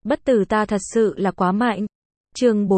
Bất tử ta thật sự là quá mạnh. Chương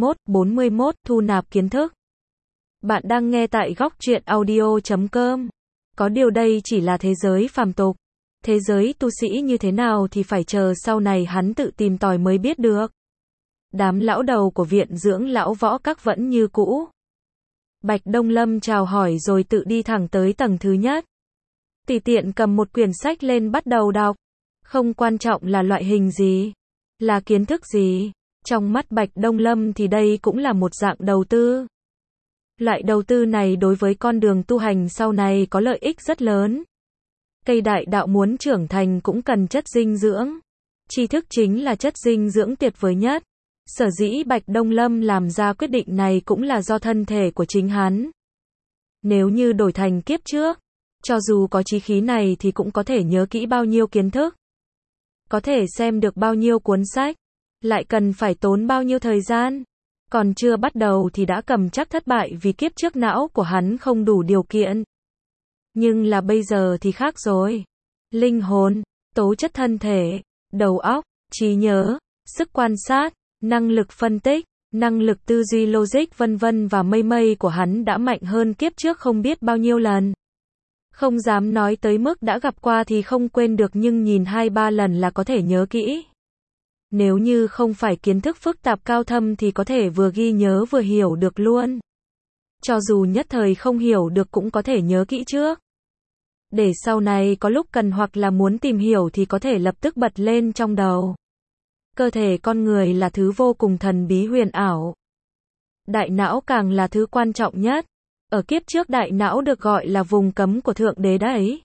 41, thu nạp kiến thức. Bạn đang nghe tại góc truyện audio.com. Có điều đây chỉ là thế giới phàm tục. Thế giới tu sĩ như thế nào thì phải chờ sau này hắn tự tìm tòi mới biết được. Đám lão đầu của viện dưỡng lão võ các vẫn như cũ. Bạch Đông Lâm chào hỏi rồi tự đi thẳng tới tầng thứ nhất. Tùy tiện cầm một quyển sách lên bắt đầu đọc. Không quan trọng là loại hình gì, là kiến thức gì. Trong mắt Bạch Đông Lâm thì đây cũng là một dạng đầu tư. Loại đầu tư này đối với con đường tu hành sau này có lợi ích rất lớn. Cây đại đạo muốn trưởng thành cũng cần chất dinh dưỡng. Tri thức chính là chất dinh dưỡng tuyệt vời nhất. Sở dĩ Bạch Đông Lâm làm ra quyết định này cũng là do thân thể của chính hắn. Nếu như đổi thành kiếp trước, cho dù có chí khí này thì cũng có thể nhớ kỹ bao nhiêu kiến thức, có thể xem được bao nhiêu cuốn sách, lại cần phải tốn bao nhiêu thời gian. Còn chưa bắt đầu thì đã cầm chắc thất bại vì kiếp trước não của hắn không đủ điều kiện. Nhưng là bây giờ thì khác rồi. Linh hồn, tố chất thân thể, đầu óc, trí nhớ, sức quan sát, năng lực phân tích, năng lực tư duy logic vân vân và mây mây của hắn đã mạnh hơn kiếp trước không biết bao nhiêu lần. Không dám nói tới mức đã gặp qua thì không quên được, nhưng nhìn 2-3 lần là có thể nhớ kỹ. Nếu như không phải kiến thức phức tạp cao thâm thì có thể vừa ghi nhớ vừa hiểu được luôn. Cho dù nhất thời không hiểu được cũng có thể nhớ kỹ trước. Để sau này có lúc cần hoặc là muốn tìm hiểu thì có thể lập tức bật lên trong đầu. Cơ thể con người là thứ vô cùng thần bí huyền ảo. Đại não càng là thứ quan trọng nhất. Ở kiếp trước đại não được gọi là vùng cấm của Thượng Đế đấy.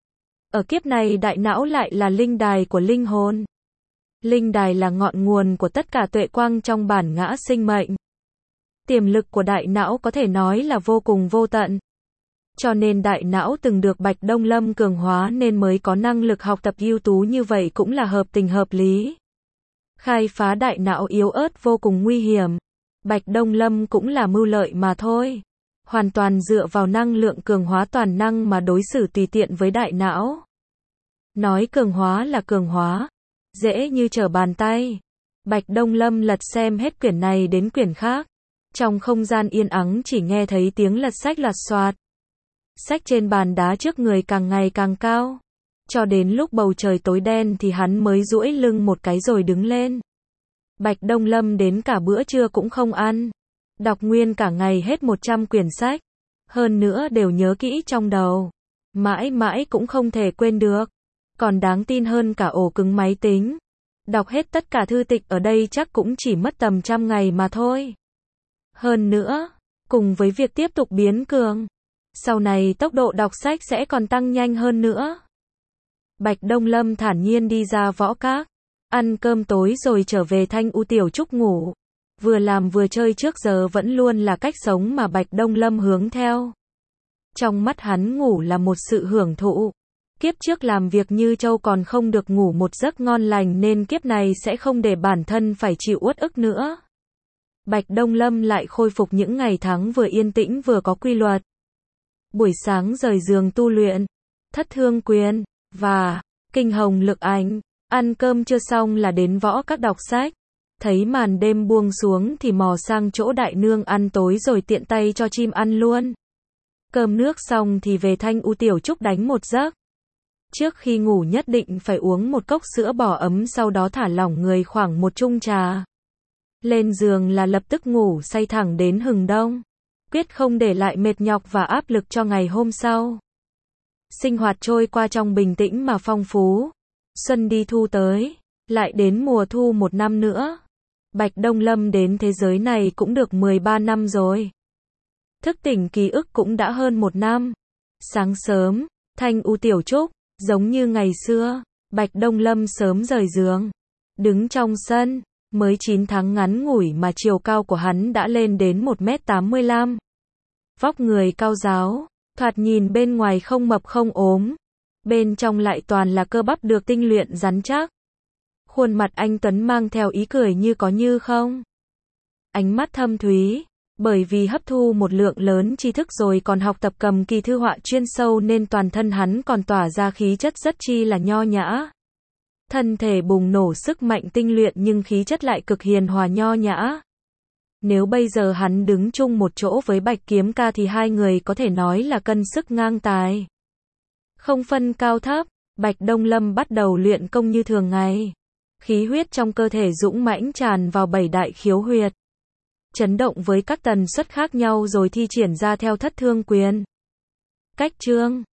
Ở kiếp này đại não lại là linh đài của linh hồn. Linh đài là ngọn nguồn của tất cả tuệ quang trong bản ngã sinh mệnh. Tiềm lực của đại não có thể nói là vô cùng vô tận. Cho nên đại não từng được Bạch Đông Lâm cường hóa nên mới có năng lực học tập ưu tú như vậy cũng là hợp tình hợp lý. Khai phá đại não yếu ớt vô cùng nguy hiểm. Bạch Đông Lâm cũng là mưu lợi mà thôi. Hoàn toàn dựa vào năng lượng cường hóa toàn năng mà đối xử tùy tiện với đại não. Nói cường hóa là cường hóa, dễ như trở bàn tay. Bạch Đông Lâm lật xem hết quyển này đến quyển khác. Trong không gian yên ắng chỉ nghe thấy tiếng lật sách lật xoạt. Sách trên bàn đá trước người càng ngày càng cao. Cho đến lúc bầu trời tối đen thì hắn mới duỗi lưng một cái rồi đứng lên. Bạch Đông Lâm đến cả bữa trưa cũng không ăn. Đọc nguyên cả ngày hết 100 quyển sách. Hơn nữa đều nhớ kỹ trong đầu. Mãi mãi cũng không thể quên được. Còn đáng tin hơn cả ổ cứng máy tính. Đọc hết tất cả thư tịch ở đây chắc cũng chỉ mất tầm 100 ngày mà thôi. Hơn nữa, cùng với việc tiếp tục biến cường, sau này tốc độ đọc sách sẽ còn tăng nhanh hơn nữa. Bạch Đông Lâm thản nhiên đi ra võ các, ăn cơm tối rồi trở về Thanh U Tiểu Trúc ngủ. Vừa làm vừa chơi trước giờ vẫn luôn là cách sống mà Bạch Đông Lâm hướng theo. Trong mắt hắn ngủ là một sự hưởng thụ. Kiếp trước làm việc như trâu còn không được ngủ một giấc ngon lành nên kiếp này sẽ không để bản thân phải chịu uất ức nữa. Bạch Đông Lâm lại khôi phục những ngày tháng vừa yên tĩnh vừa có quy luật. Buổi sáng rời giường tu luyện, Thất Thương Quyền và Kinh Hồng Lực Ảnh. Ăn cơm chưa xong là đến võ các đọc sách. Thấy màn đêm buông xuống thì mò sang chỗ đại nương ăn tối rồi tiện tay cho chim ăn luôn. Cơm nước xong thì về Thanh U Tiểu Trúc đánh một giấc. Trước khi ngủ nhất định phải uống một cốc sữa bò ấm, sau đó thả lỏng người khoảng một chung trà. Lên giường là lập tức ngủ say thẳng đến hừng đông. Quyết không để lại mệt nhọc và áp lực cho ngày hôm sau. Sinh hoạt trôi qua trong bình tĩnh mà phong phú. Xuân đi thu tới, lại đến mùa thu một năm nữa. Bạch Đông Lâm đến thế giới này cũng được 13 năm rồi. Thức tỉnh ký ức cũng đã hơn 1 năm. Sáng sớm, Thanh U Tiểu Trúc, giống như ngày xưa, Bạch Đông Lâm sớm rời giường. Đứng trong sân, mới 9 tháng ngắn ngủi mà chiều cao của hắn đã lên đến 1m85. Vóc người cao ráo, thoạt nhìn bên ngoài không mập không ốm. Bên trong lại toàn là cơ bắp được tinh luyện rắn chắc. Khuôn mặt anh tuấn mang theo ý cười như có như không. Ánh mắt thâm thúy, bởi vì hấp thu một lượng lớn tri thức rồi còn học tập cầm kỳ thư họa chuyên sâu nên toàn thân hắn còn tỏa ra khí chất rất chi là nho nhã. Thân thể bùng nổ sức mạnh tinh luyện nhưng khí chất lại cực hiền hòa nho nhã. Nếu bây giờ hắn đứng chung một chỗ với Bạch Kiếm Ca thì hai người có thể nói là cân sức ngang tài. Không phân cao thấp, Bạch Đông Lâm bắt đầu luyện công như thường ngày. Khí huyết trong cơ thể dũng mãnh tràn vào 7 đại khiếu huyệt. Chấn động với các tần suất khác nhau rồi thi triển ra theo Thất Thương Quyền. Cách chương